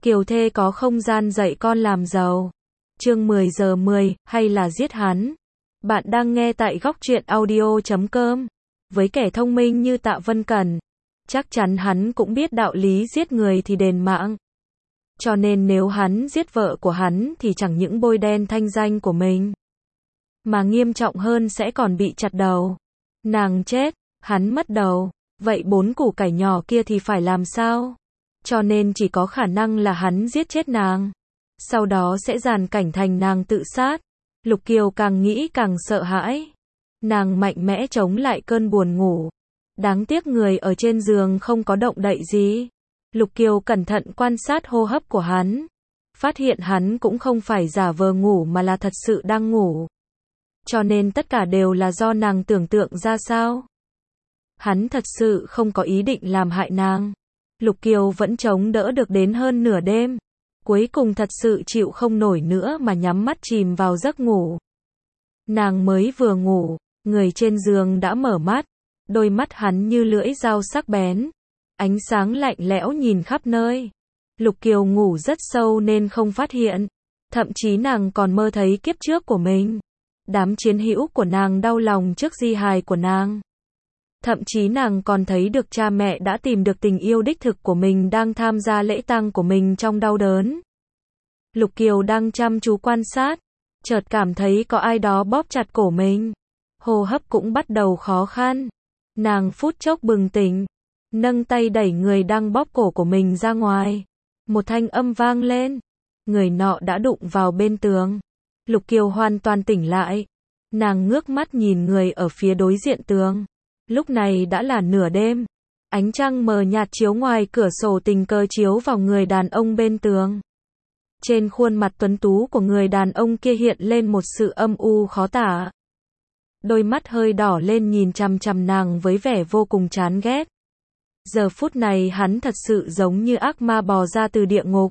Kiều thê có không gian dạy con làm giàu. Chương 10 giờ 10, hay là giết hắn? Bạn đang nghe tại góc truyện audio.com. Với kẻ thông minh như Tạ Vân Cẩn, chắc chắn hắn cũng biết đạo lý giết người thì đền mạng. Cho nên nếu hắn giết vợ của hắn thì chẳng những bôi đen thanh danh của mình, mà nghiêm trọng hơn sẽ còn bị chặt đầu. Nàng chết, hắn mất đầu, vậy 4 củ cải nhỏ kia thì phải làm sao? Cho nên chỉ có khả năng là hắn giết chết nàng. Sau đó sẽ dàn cảnh thành nàng tự sát. Lục Kiều càng nghĩ càng sợ hãi. Nàng mạnh mẽ chống lại cơn buồn ngủ. Đáng tiếc người ở trên giường không có động đậy gì. Lục Kiều cẩn thận quan sát hô hấp của hắn. Phát hiện hắn cũng không phải giả vờ ngủ mà là thật sự đang ngủ. Cho nên tất cả đều là do nàng tưởng tượng ra sao. Hắn thật sự không có ý định làm hại nàng. Lục Kiều vẫn chống đỡ được đến hơn nửa đêm. Cuối cùng thật sự chịu không nổi nữa mà nhắm mắt chìm vào giấc ngủ. Nàng mới vừa ngủ, người trên giường đã mở mắt. Đôi mắt hắn như lưỡi dao sắc bén. Ánh sáng lạnh lẽo nhìn khắp nơi. Lục Kiều ngủ rất sâu nên không phát hiện. Thậm chí nàng còn mơ thấy kiếp trước của mình. Đám chiến hữu của nàng đau lòng trước di hài của nàng. Thậm chí nàng còn thấy được cha mẹ đã tìm được tình yêu đích thực của mình đang tham gia lễ tang của mình trong đau đớn. Lục Kiều đang chăm chú quan sát, chợt cảm thấy có ai đó bóp chặt cổ mình. Hô hấp cũng bắt đầu khó khăn. Nàng phút chốc bừng tỉnh, nâng tay đẩy người đang bóp cổ của mình ra ngoài. Một thanh âm vang lên. Người nọ đã đụng vào bên tường. Lục Kiều hoàn toàn tỉnh lại. Nàng ngước mắt nhìn người ở phía đối diện tường. Lúc này đã là nửa đêm. Ánh trăng mờ nhạt chiếu ngoài cửa sổ tình cờ chiếu vào người đàn ông bên tường. Trên khuôn mặt tuấn tú của người đàn ông kia hiện lên một sự âm u khó tả. Đôi mắt hơi đỏ lên nhìn chằm chằm nàng với vẻ vô cùng chán ghét. Giờ phút này hắn thật sự giống như ác ma bò ra từ địa ngục.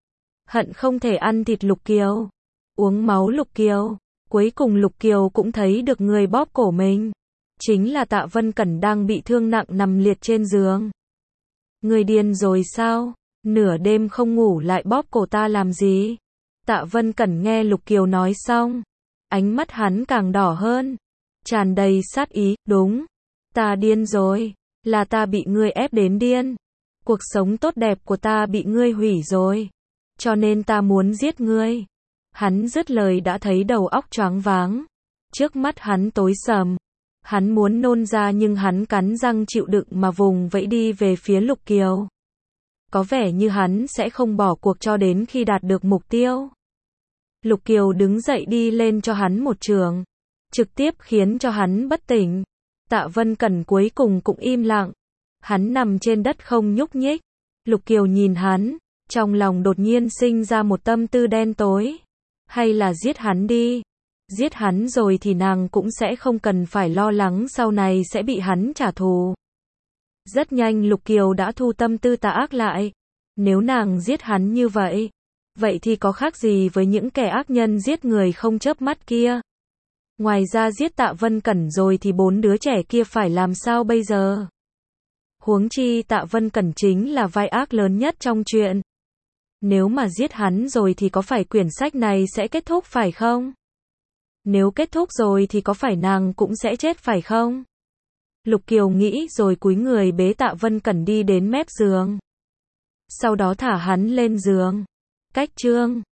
Hận không thể ăn thịt Lục Kiều, uống máu Lục Kiều. Cuối cùng Lục Kiều cũng thấy được người bóp cổ mình. Chính là Tạ Vân Cẩn đang bị thương nặng nằm liệt trên giường. Người điên rồi sao? Nửa đêm không ngủ lại bóp cổ ta làm gì? Tạ Vân Cẩn nghe Lục Kiều nói xong. Ánh mắt hắn càng đỏ hơn. Tràn đầy sát ý, đúng. Ta điên rồi. Là ta bị ngươi ép đến điên. Cuộc sống tốt đẹp của ta bị ngươi hủy rồi. Cho nên ta muốn giết ngươi. Hắn dứt lời đã thấy đầu óc choáng váng. Trước mắt hắn tối sầm. Hắn muốn nôn ra nhưng hắn cắn răng chịu đựng mà vùng vẫy đi về phía Lục Kiều. Có vẻ như hắn sẽ không bỏ cuộc cho đến khi đạt được mục tiêu. Lục Kiều đứng dậy đi lên cho hắn một chưởng, trực tiếp khiến cho hắn bất tỉnh. Tạ Vân Cẩn cuối cùng cũng im lặng. Hắn nằm trên đất không nhúc nhích. Lục Kiều nhìn hắn, trong lòng đột nhiên sinh ra một tâm tư đen tối. Hay là giết hắn đi. Giết hắn rồi thì nàng cũng sẽ không cần phải lo lắng sau này sẽ bị hắn trả thù. Rất nhanh Lục Kiều đã thu tâm tư tà ác lại. Nếu nàng giết hắn như vậy, vậy thì có khác gì với những kẻ ác nhân giết người không chớp mắt kia. Ngoài ra giết Tạ Vân Cẩn rồi thì 4 đứa trẻ kia phải làm sao bây giờ? Huống chi Tạ Vân Cẩn chính là vai ác lớn nhất trong chuyện. Nếu mà giết hắn rồi thì có phải quyển sách này sẽ kết thúc phải không? Nếu kết thúc rồi thì có phải nàng cũng sẽ chết phải không? Lục Kiều nghĩ rồi cúi người bế Tạ Vân Cẩn đi đến mép giường. Sau đó thả hắn lên giường. Cách chương